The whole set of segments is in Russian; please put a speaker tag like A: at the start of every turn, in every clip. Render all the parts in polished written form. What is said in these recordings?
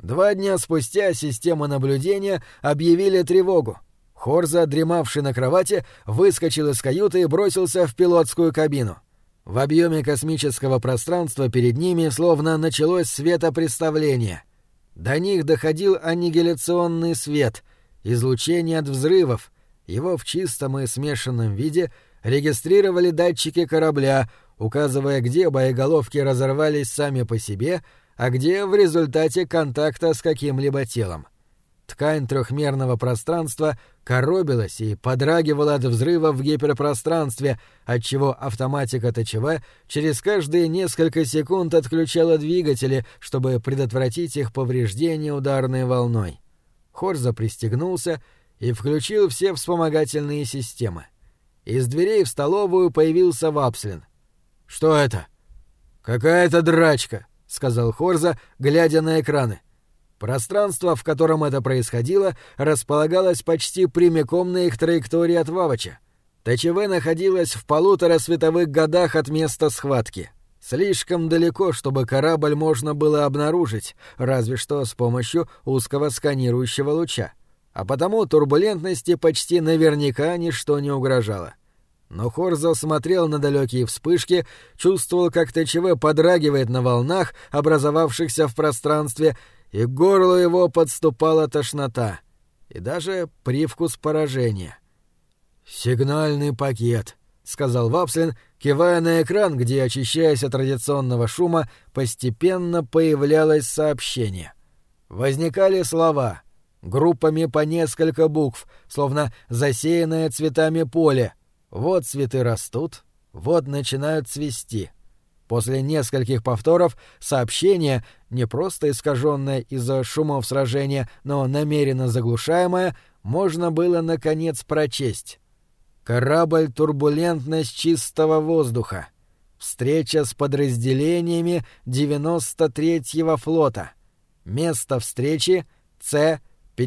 A: 2 дня спустя системы наблюдения объявили тревогу. Хорза, дремавший на кровати, выскочил из каюты и бросился в пилотскую кабину. В объеме космического пространства перед ними словно началось светопреставление. До них доходил аннигиляционный свет, излучение от взрывов. Его в чистом и смешанном виде регистрировали датчики корабля, указывая, где боеголовки разорвались сами по себе, а где в результате контакта с каким-либо телом. Ткань трехмерного пространства коробилась и подрагивала от взрыва в гиперпространстве, отчего автоматика ТЧВ через каждые несколько секунд отключала двигатели, чтобы предотвратить их повреждение ударной волной. Хорза пристегнулся и включил все вспомогательные системы. Из дверей в столовую появился Вапслин. «Что это?» «Какая-то драчка», — сказал Хорза, глядя на экраны. Пространство, в котором это происходило, располагалось почти прямиком на их траектории от Вавача. ТЧВ находилась в 1,5 световых годах от места схватки. Слишком далеко, чтобы корабль можно было обнаружить, разве что с помощью узкого сканирующего луча. А потому турбулентности почти наверняка ничто не угрожало. Но Хорза смотрел на далекие вспышки, чувствовал, как ТЧВ подрагивает на волнах, образовавшихся в пространстве, и к горлу его подступала тошнота и даже привкус поражения. «Сигнальный пакет», — сказал Вапслин, кивая на экран, где, очищаясь от радиационного шума, постепенно появлялось сообщение. Возникали слова, группами по несколько букв, словно засеянное цветами поле. Вот цветы растут, вот начинают цвести. После нескольких повторов сообщение, не просто искаженное из-за шумов сражения, но намеренно заглушаемое, можно было наконец прочесть. Корабль «Турбулентность чистого воздуха». Встреча с подразделениями 93-го флота. Место встречи С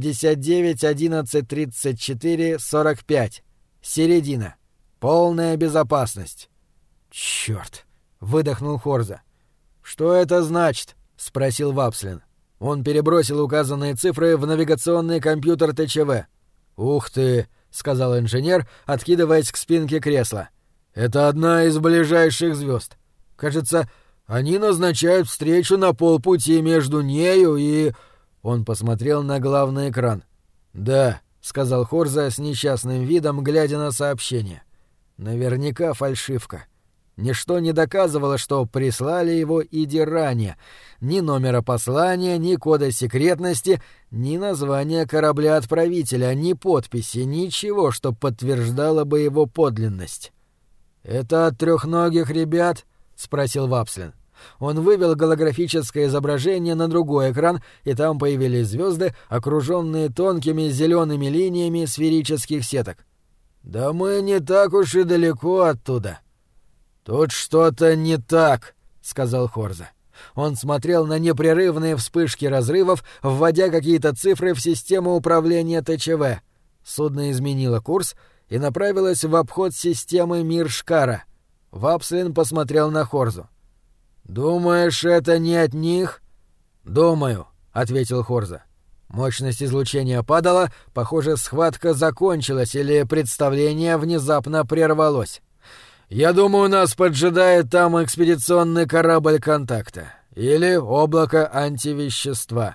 A: 59-11-34-45. Середина. Полная безопасность. Чёрт! — выдохнул Хорза. «Что это значит?» — спросил Вапслин. Он перебросил указанные цифры в навигационный компьютер ТЧВ. «Ух ты!» — сказал инженер, откидываясь к спинке кресла. «Это одна из ближайших звезд. Кажется, они назначают встречу на полпути между нею и...» Он посмотрел на главный экран. «Да», — сказал Хорза с несчастным видом, глядя на сообщение. «Наверняка фальшивка. Ничто не доказывало, что прислали его Идиране. Ни номера послания, ни кода секретности, ни названия корабля-отправителя, ни подписи, ничего, что подтверждало бы его подлинность». «Это от трехногих ребят?» — спросил Вапслин. Он вывел голографическое изображение на другой экран, и там появились звезды, окруженные тонкими зелеными линиями сферических сеток. «Да мы не так уж и далеко оттуда». «Тут что-то не так», — сказал Хорза. Он смотрел на непрерывные вспышки разрывов, вводя какие-то цифры в систему управления ТЧВ. Судно изменило курс и направилось в обход системы Миршкара. Вапслин посмотрел на Хорзу. «Думаешь, это не от них?» «Думаю», — ответил Хорза. Мощность излучения падала, похоже, схватка закончилась или представление внезапно прервалось. «Я думаю, нас поджидает там экспедиционный корабль контакта. Или облако антивещества».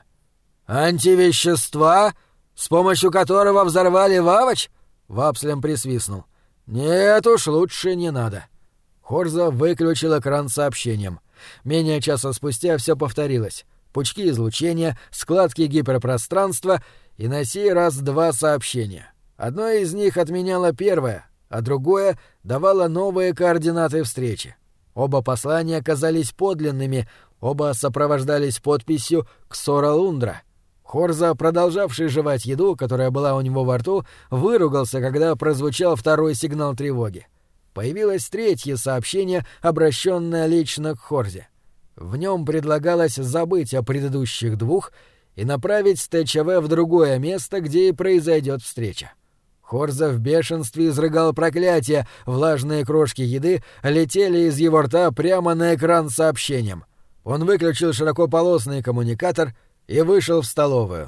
A: «Антивещества? С помощью которого взорвали Вавач?» Вапслин присвистнул. «Нет уж, лучше не надо». Хорза выключил экран сообщением. Менее часа спустя все повторилось. Пучки излучения, складки гиперпространства и на сей раз 2 сообщения. Одно из них отменяло первое, а другое давало новые координаты встречи. Оба послания оказались подлинными, оба сопровождались подписью «Ксора Лундра». Хорза, продолжавший жевать еду, которая была у него во рту, выругался, когда прозвучал второй сигнал тревоги. Появилось 3-е сообщение, обращенное лично к Хорзе. В нем предлагалось забыть о предыдущих 2 и направить ТЧВ в другое место, где и произойдет встреча. Хорза в бешенстве изрыгал проклятия, влажные крошки еды летели из его рта прямо на экран с сообщением. Он выключил широкополосный коммуникатор и вышел в столовую.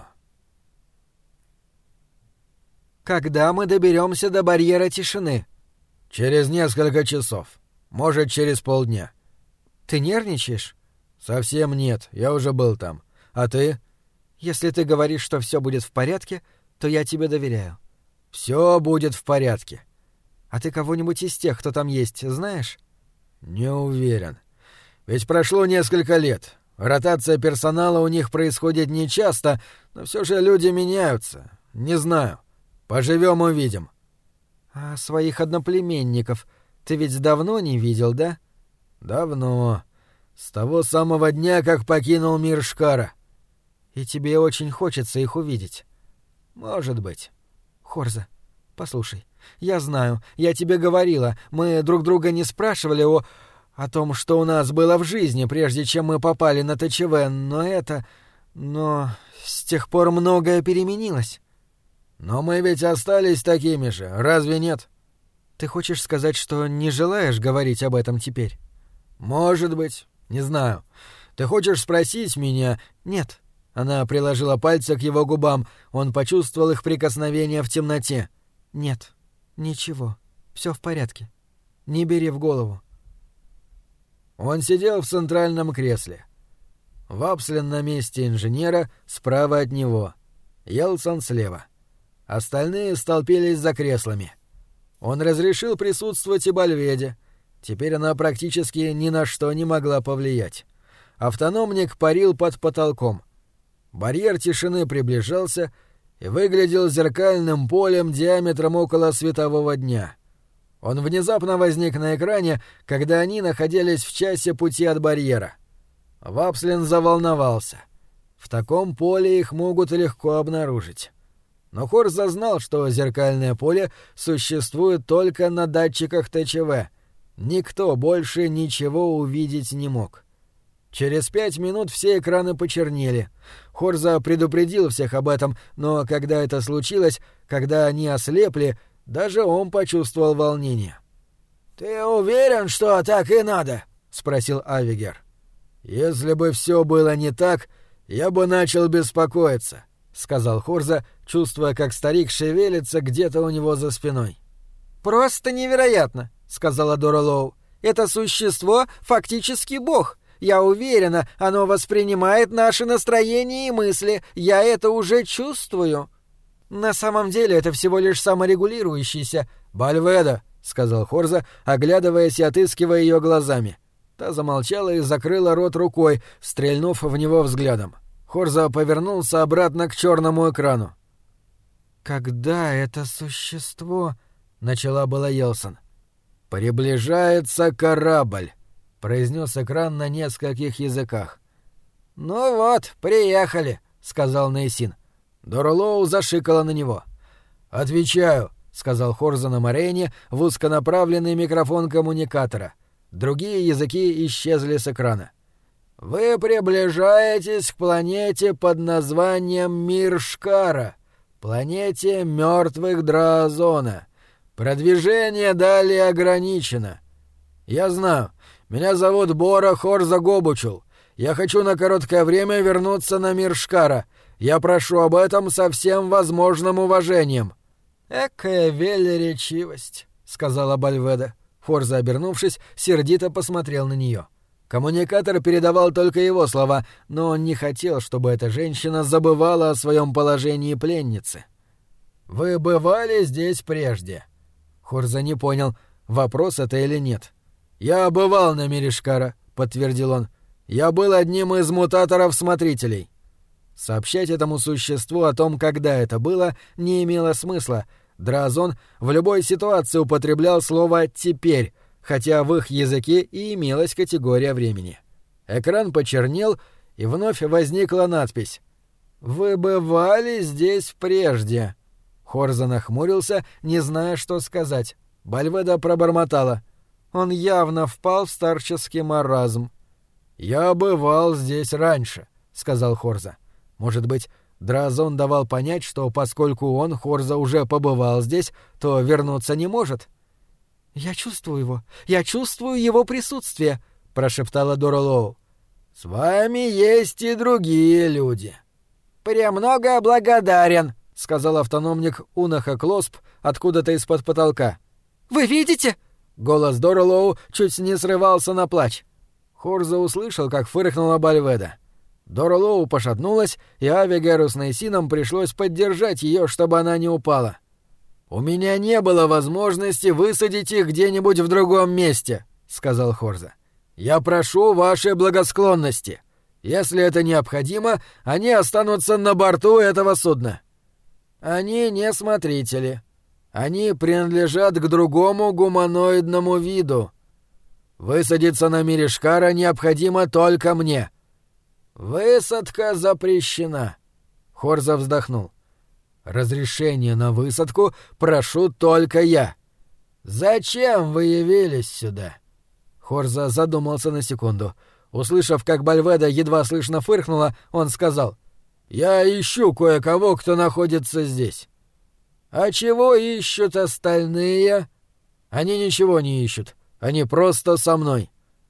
B: «Когда мы доберемся до барьера тишины?»
A: «Через несколько часов. Может, через полдня».
B: «Ты нервничаешь?»
A: «Совсем нет, я уже был там. А ты?»
B: «Если ты говоришь, что все будет в порядке, то я тебе доверяю».
A: «Все будет в порядке».
B: «А ты кого-нибудь из тех, кто там есть, знаешь?»
A: «Не уверен. Ведь прошло несколько лет. Ротация персонала у них происходит нечасто, но все же люди меняются. Не знаю. Поживем — увидим».
B: «А своих одноплеменников ты ведь давно не видел, да?»
A: «Давно. С того самого дня, как покинул мир Шкара».
B: «И тебе очень хочется их увидеть?»
A: «Может быть».
B: «Хорза, послушай, я знаю, я тебе говорила, мы друг друга не спрашивали о том, что у нас было в жизни, прежде чем мы попали на ТЧВ, но с тех пор многое переменилось».
A: «Но мы ведь остались такими же, разве нет?»
B: «Ты хочешь сказать, что не желаешь говорить об этом теперь?»
A: «Может быть. Не знаю. Ты хочешь спросить меня?»
B: «Нет».
A: Она приложила пальцы к его губам, он почувствовал их прикосновение в темноте.
B: «Нет, ничего, все в порядке. Не бери в голову».
A: Он сидел в центральном кресле. Вапслин на месте инженера, справа от него. Елсон слева. Остальные столпились за креслами. Он разрешил присутствовать и Бальведе. Теперь она практически ни на что не могла повлиять. Автономник парил под потолком. Барьер тишины приближался и выглядел зеркальным полем диаметром около светового дня. Он внезапно возник на экране, когда они находились в часе пути от барьера. Вапслин заволновался. В таком поле их могут легко обнаружить. Но Хорза знал, что зеркальное поле существует только на датчиках ТЧВ. Никто больше ничего увидеть не мог. Через 5 минут все экраны почернели. Хорза предупредил всех об этом, но когда это случилось, когда они ослепли, даже он почувствовал волнение. «Ты уверен, что так и надо?» — спросил Авигер. «Если бы все было не так, я бы начал беспокоиться», — сказал Хорза, чувствуя, как старик шевелится где-то у него за спиной.
B: «Просто невероятно», — сказала Дора Лоу. «Это существо фактически бог. Я уверена, оно воспринимает наши настроения и мысли. Я это уже чувствую». «На самом деле это всего лишь саморегулирующийся...»
A: «Бальведа», — сказал Хорза, оглядываясь и отыскивая ее глазами. Та замолчала и закрыла рот рукой, стрельнув в него взглядом. Хорза повернулся обратно к черному экрану.
B: «Когда это существо...» — начала была Елсон.
A: «Приближается корабль», — произнес экран на нескольких языках.
B: «Ну вот, приехали», — сказал Нейсин.
A: Дорлоу зашикала на него. «Отвечаю», — сказал Хорза на Морене в узконаправленный микрофон коммуникатора. Другие языки исчезли с экрана. «Вы приближаетесь к планете под названием Мир-Шкара, планете мертвых Драазона. Продвижение далее ограничено. Я знаю, меня зовут Бора Хорза Гобучул. Я хочу на короткое время вернуться на Мир-Шкара. Я прошу об этом со всем возможным уважением».
B: «Экая велеречивость», — сказала Бальведа.
A: Хорза, обернувшись, сердито посмотрел на нее. Коммуникатор передавал только его слова, но он не хотел, чтобы эта женщина забывала о своем положении пленницы. «Вы бывали здесь прежде?» Хорза не понял, вопрос это или нет. «Я бывал на Миришкара», — подтвердил он. «Я был одним из мутаторов-смотрителей». Сообщать этому существу о том, когда это было, не имело смысла. Драазон в любой ситуации употреблял слово «теперь», хотя в их языке и имелась категория времени. Экран почернел, и вновь возникла надпись «Вы бывали здесь прежде». Хорза нахмурился, не зная, что сказать. Бальведа пробормотала. Он явно впал в старческий маразм. «Я бывал здесь раньше», — сказал Хорза. Может быть, Драазон давал понять, что поскольку он, Хорза, уже побывал здесь, то вернуться не может.
B: «Я чувствую его присутствие», — прошептала Дора Лоу.
A: «С вами есть и другие люди»,
B: «Премного благодарен», — сказал автономник Унаха Клосп откуда-то из-под потолка. «Вы видите?» — голос Доролоу чуть не срывался на плач. Хорза услышал, как фыркнула Бальведа. Доролоу пошатнулась, и Авигеру с Нейсином пришлось поддержать ее, чтобы она не упала. «У меня не было возможности высадить их где-нибудь в другом месте», — сказал Хорза. «Я прошу вашей благосклонности. Если это необходимо, они останутся на борту этого судна». «Они не смотрители. Они принадлежат к другому гуманоидному виду. Высадиться на Миришкара необходимо только мне». «Высадка запрещена», — Хорза вздохнул. «Разрешение на высадку прошу только я». «Зачем вы явились сюда?» Хорза задумался на секунду. Услышав, как Бальведа едва слышно фыркнула, он сказал: «Я ищу кое-кого, кто находится здесь». «А чего ищут остальные?» «Они ничего не ищут. Они просто со мной».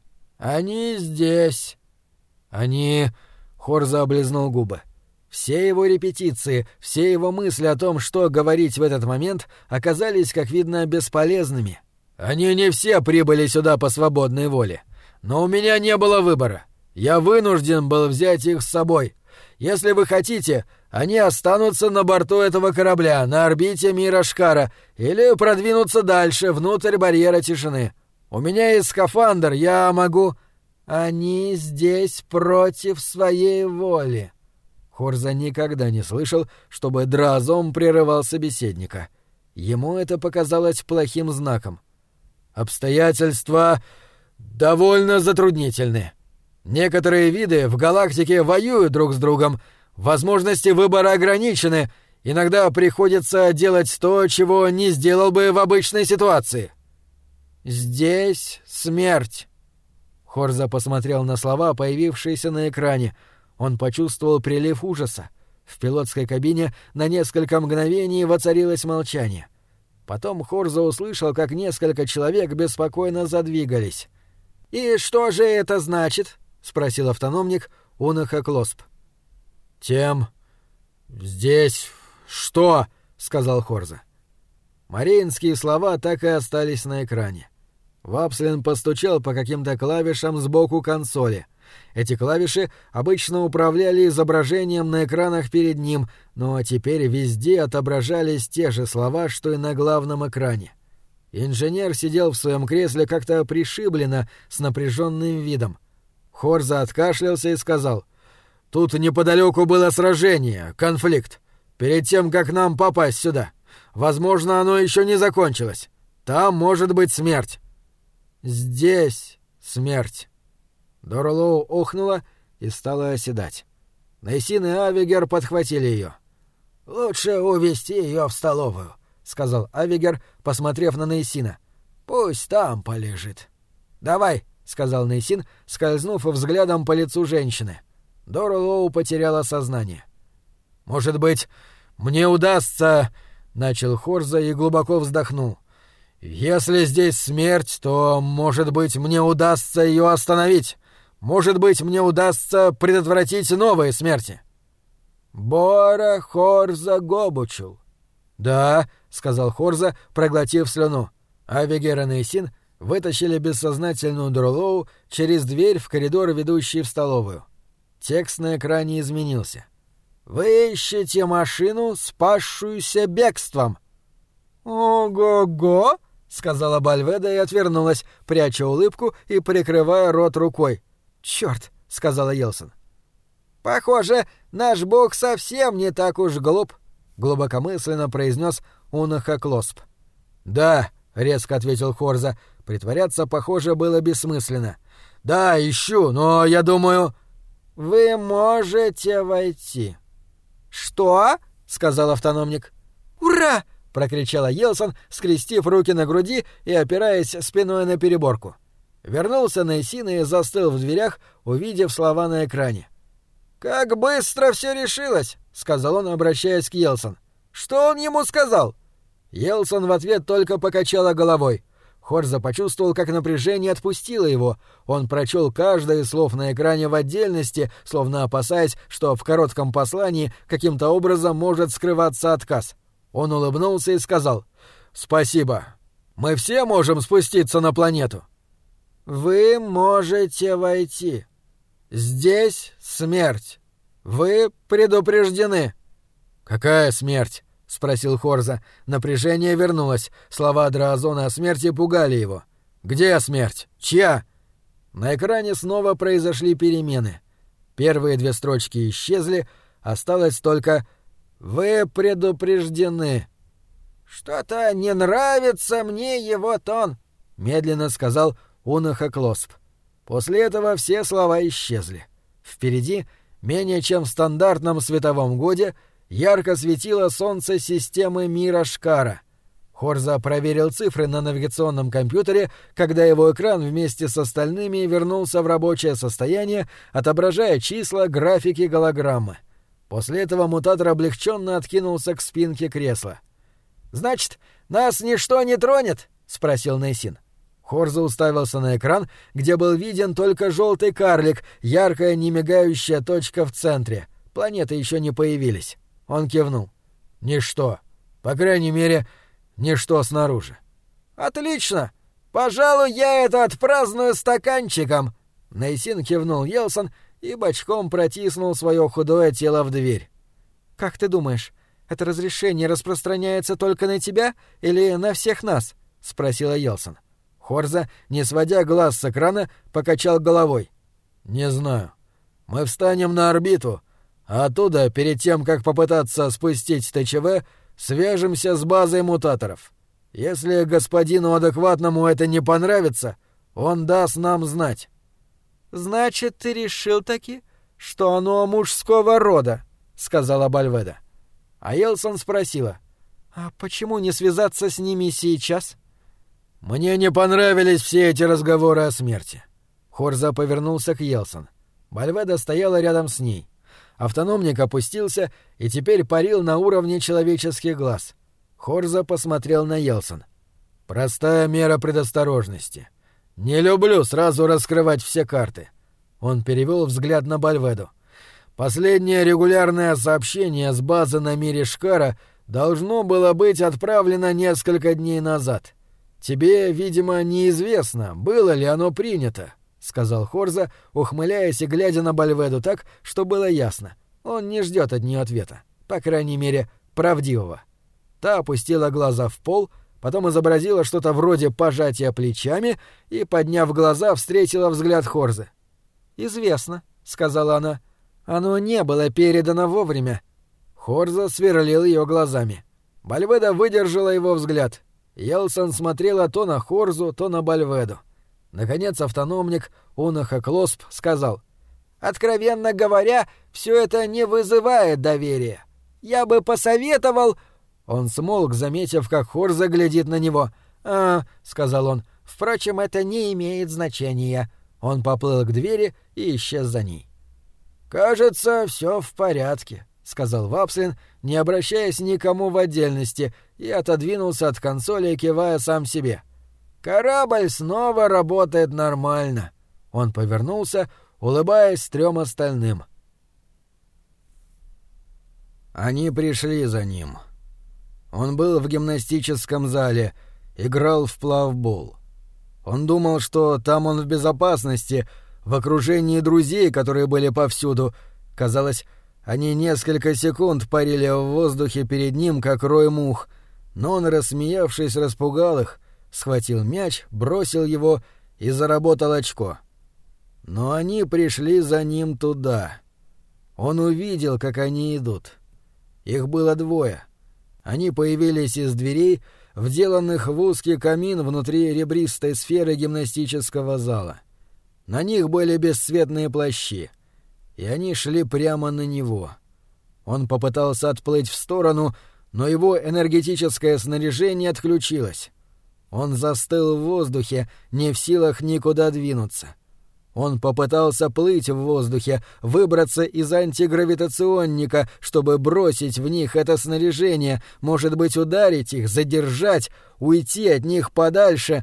B: «Они здесь». «Они...» — Хорза облизнул губы. Все его репетиции, все его мысли о том, что говорить в этот момент, оказались, как видно, бесполезными. «Они не все прибыли сюда по свободной воле. Но у меня не было выбора. Я вынужден был взять их с собой. Если вы хотите, они останутся на борту этого корабля, на орбите Мирашкара, или продвинутся дальше, внутрь барьера тишины. У меня есть скафандр, я могу...» «Они здесь против своей воли». Хорза никогда не слышал, чтобы Драазом прерывал собеседника. Ему это показалось плохим знаком. «Обстоятельства довольно затруднительны. Некоторые виды в галактике воюют друг с другом, возможности выбора ограничены, иногда приходится делать то, чего не сделал бы в обычной ситуации». «Здесь смерть». Хорза посмотрел на слова, появившиеся на экране. Он почувствовал прилив ужаса. В пилотской кабине на несколько мгновений воцарилось молчание. Потом Хорза услышал, как несколько человек беспокойно задвигались. «И что же это значит?» — спросил автономник Унаха Клосп. «Тем... здесь... что?» — сказал Хорза. Мариинские слова так и остались на экране. Вапслин постучал по каким-то клавишам сбоку консоли. Эти клавиши обычно управляли изображением на экранах перед ним, но теперь везде отображались те же слова, что и на главном экране. Инженер сидел в своем кресле как-то пришибленно, с напряженным видом. Хорза откашлялся и сказал: «Тут неподалеку было сражение, конфликт. Перед тем, как нам попасть сюда. Возможно, оно еще не закончилось. Там может быть смерть». «Здесь смерть». Доролоу охнула и стала оседать. Нейсин и Авигер подхватили ее. «Лучше увезти ее в столовую», — сказал Авигер, посмотрев на Нейсина. «Пусть там полежит». «Давай», — сказал Нейсин, скользнув взглядом по лицу женщины. Доролоу потеряла сознание. «Может быть, мне удастся...» — начал Хорза и глубоко вздохнул. «Если здесь смерть, то, может быть, мне удастся ее остановить. Может быть, мне удастся предотвратить новые смерти». «Бора Хорза Гобучул». «Да», — сказал Хорза, проглотив слюну. Авигер и Нейсин вытащили бессознательную Доролоу через дверь в коридор, ведущий в столовую. Текст на экране изменился. «Вы ищете машину, спасшуюся бегством». «Ого-го!» — сказала Бальведа и отвернулась, пряча улыбку и прикрывая рот рукой. «Чёрт!» — сказала Йелсон. «Похоже, наш бог совсем не так уж глуп», — глубокомысленно произнес Унаха Клосп. «Да», — резко ответил Хорза, — притворяться, похоже, было бессмысленно. «Да, ищу, но я думаю...» «Вы можете войти». «Что?» — сказал автономник. «Ура!» — прокричала Йелсон, скрестив руки на груди и опираясь спиной на переборку. Вернулся Нейсин и застыл в дверях, увидев слова на экране. «Как быстро все решилось!» — сказал он, обращаясь к Йелсон. «Что он ему сказал?» Йелсон в ответ только покачала головой.
A: Хорза почувствовал, как напряжение отпустило его. Он прочел каждое из слов на экране в отдельности, словно опасаясь, что в коротком послании каким-то образом может скрываться отказ. Он улыбнулся и сказал: «Спасибо. Мы все можем спуститься на планету?» «Вы можете войти. Здесь смерть. Вы предупреждены». «Какая смерть?» — спросил Хорза. Напряжение вернулось. Слова Драазона о смерти пугали его. «Где смерть? Чья?» На экране снова произошли перемены. Первые 2 строчки исчезли, осталось только «Вы предупреждены». «Что-то не нравится мне его тон», — медленно сказал Унахоклосп. После этого все слова исчезли. Впереди, менее чем в стандартном световом годе, ярко светило солнце системы мира Шкара. Хорза проверил цифры на навигационном компьютере, когда его экран вместе с остальными вернулся в рабочее состояние, отображая числа, графики, голограммы. После этого мутатор облегченно откинулся к спинке кресла. «Значит, нас ничто не тронет?» — спросил Нейсин. Хорза уставился на экран, где был виден только желтый карлик, яркая немигающая точка в центре. Планеты еще не появились. Он кивнул. «Ничто. По крайней мере, ничто снаружи». «Отлично! Пожалуй, я это отпраздную стаканчиком!» Нейсин кивнул Йелсон и бочком протиснул свое худое тело в дверь. «Как ты думаешь, это разрешение распространяется только на тебя или на всех нас?» — спросила Йелсон. Хорза, не сводя глаз с экрана, покачал головой. «Не знаю. Мы встанем на орбиту, а оттуда, перед тем, как попытаться спустить ТЧВ, свяжемся с базой мутаторов. Если господину адекватному это не понравится, он даст нам знать». «Значит, ты решил таки, что оно мужского рода?» — сказала Бальведа. А Йелсон спросила: «А почему не связаться с ними сейчас?» «Мне не понравились все эти разговоры о смерти». Хорза повернулся к Йелсон. Бальведа стояла рядом с ней. Автономник опустился и теперь парил на уровне человеческих глаз. Хорза посмотрел на Йелсон. «Простая мера предосторожности. Не люблю сразу раскрывать все карты». Он перевел взгляд на Бальведу. «Последнее регулярное сообщение с базы на мире Шкара должно было быть отправлено несколько дней назад. Тебе, видимо, неизвестно, было ли оно принято», — сказал Хорза, ухмыляясь и глядя на Бальведу так, что было ясно. Он не ждет от нее ответа, по крайней мере, правдивого. Та опустила глаза в пол, потом изобразила что-то вроде пожатия плечами и, подняв глаза, встретила взгляд Хорзы. «Известно», — сказала она. «Оно не было передано вовремя». Хорза сверлил ее глазами. Бальведа выдержала его взгляд. Йелсон смотрела то на Хорзу, то на Бальведу. Наконец автономник Унахоклосп сказал: «Откровенно говоря, все это не вызывает доверия. Я бы посоветовал...» Он смолк, заметив, как Хорза глядит на него. «Сказал он, — впрочем, это не имеет значения». Он поплыл к двери и исчез за ней. «Кажется, все в порядке», — сказал Вапслин, не обращаясь никому в отдельности, и отодвинулся от консоли, кивая сам себе. «Корабль снова работает нормально». Он повернулся, улыбаясь 3 остальным. Они пришли за ним. Он был в гимнастическом зале, играл в плавбол. Он думал, что там он в безопасности, в окружении друзей, которые были повсюду. Казалось, они несколько секунд парили в воздухе перед ним, как рой мух, но он, рассмеявшись, распугал их, схватил мяч, бросил его и заработал очко. Но они пришли за ним туда. Он увидел, как они идут. Их было 2. Они появились из дверей, вделанных в узкий камин внутри ребристой сферы гимнастического зала. На них были бесцветные плащи, и они шли прямо на него. Он попытался отплыть в сторону, но его энергетическое снаряжение отключилось. Он застыл в воздухе, не в силах никуда двинуться. Он попытался плыть в воздухе, выбраться из антигравитационника, чтобы бросить в них это снаряжение, может быть, ударить их, задержать, уйти от них подальше,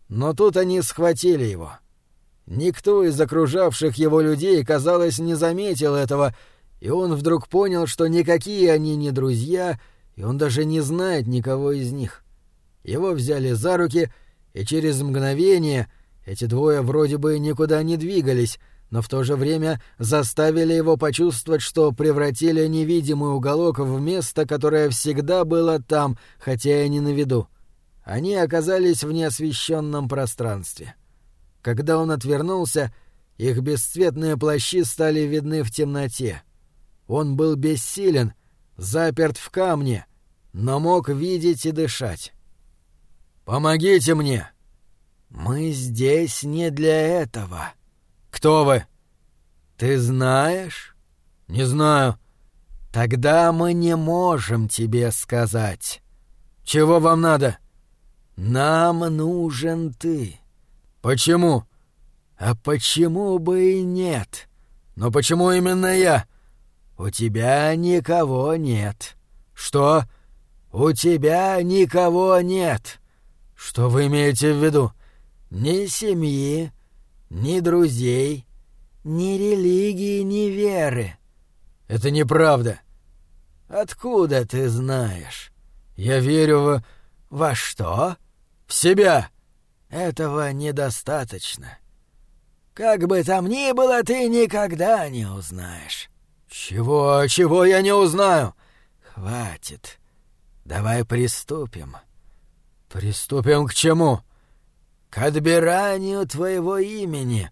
A: Но тут они схватили его. Никто из окружавших его людей, казалось, не заметил этого, и он вдруг понял, что никакие они не друзья, и он даже не знает никого из них. Его взяли за руки, и через мгновение эти двое вроде бы никуда не двигались, но в то же время заставили его почувствовать, что превратили невидимый уголок в место, которое всегда было там, хотя и не на виду. Они оказались в неосвещенном пространстве. Когда он отвернулся, их бесцветные плащи стали видны в темноте. Он был бессилен, заперт в камне, но мог видеть и дышать. «Помогите мне!» «Мы здесь не для этого». «Кто вы?» «Ты знаешь?» «Не знаю». «Тогда мы не можем тебе сказать». «Чего вам надо?» «Нам нужен ты». «Почему?» «А почему бы и нет?» «Но почему именно я?» «У тебя никого нет». «Что?» «У тебя никого нет». «Что вы имеете в виду?» «Ни семьи, ни друзей, ни религии, ни веры». «Это неправда». «Откуда ты знаешь?» «Я верю в...» «Во что?» «В себя». «Этого недостаточно. Как бы там ни было, ты никогда не узнаешь». «Чего я не узнаю?» «Хватит. Давай приступим». «Приступим к чему?» «К отбиранию твоего имени».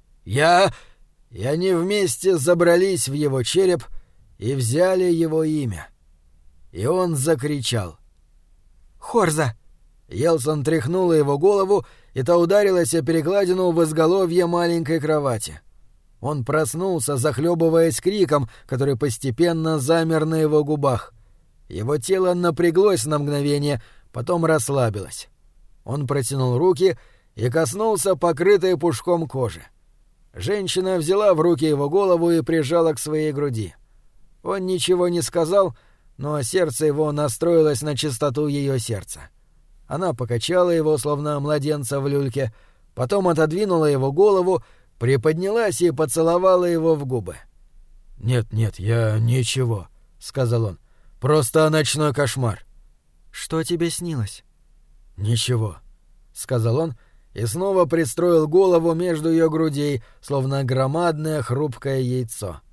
A: И они вместе забрались в его череп и взяли его имя. И он закричал. «Хорза!» Йелсон тряхнула его голову, и та ударилась о перекладину в изголовье маленькой кровати. Он проснулся, захлебываясь криком, который постепенно замер на его губах. Его тело напряглось на мгновение, потом расслабилось. Он протянул руки и коснулся покрытой пушком кожи. Женщина взяла в руки его голову и прижала к своей груди. Он ничего не сказал, но сердце его настроилось на чистоту ее сердца. Она покачала его, словно младенца в люльке, потом отодвинула его голову, приподнялась и поцеловала его в губы. «Нет, я ничего», — сказал он. «Просто ночной кошмар». «Что тебе снилось?» «Ничего», — сказал он и снова пристроил голову между ее грудей, словно громадное хрупкое яйцо.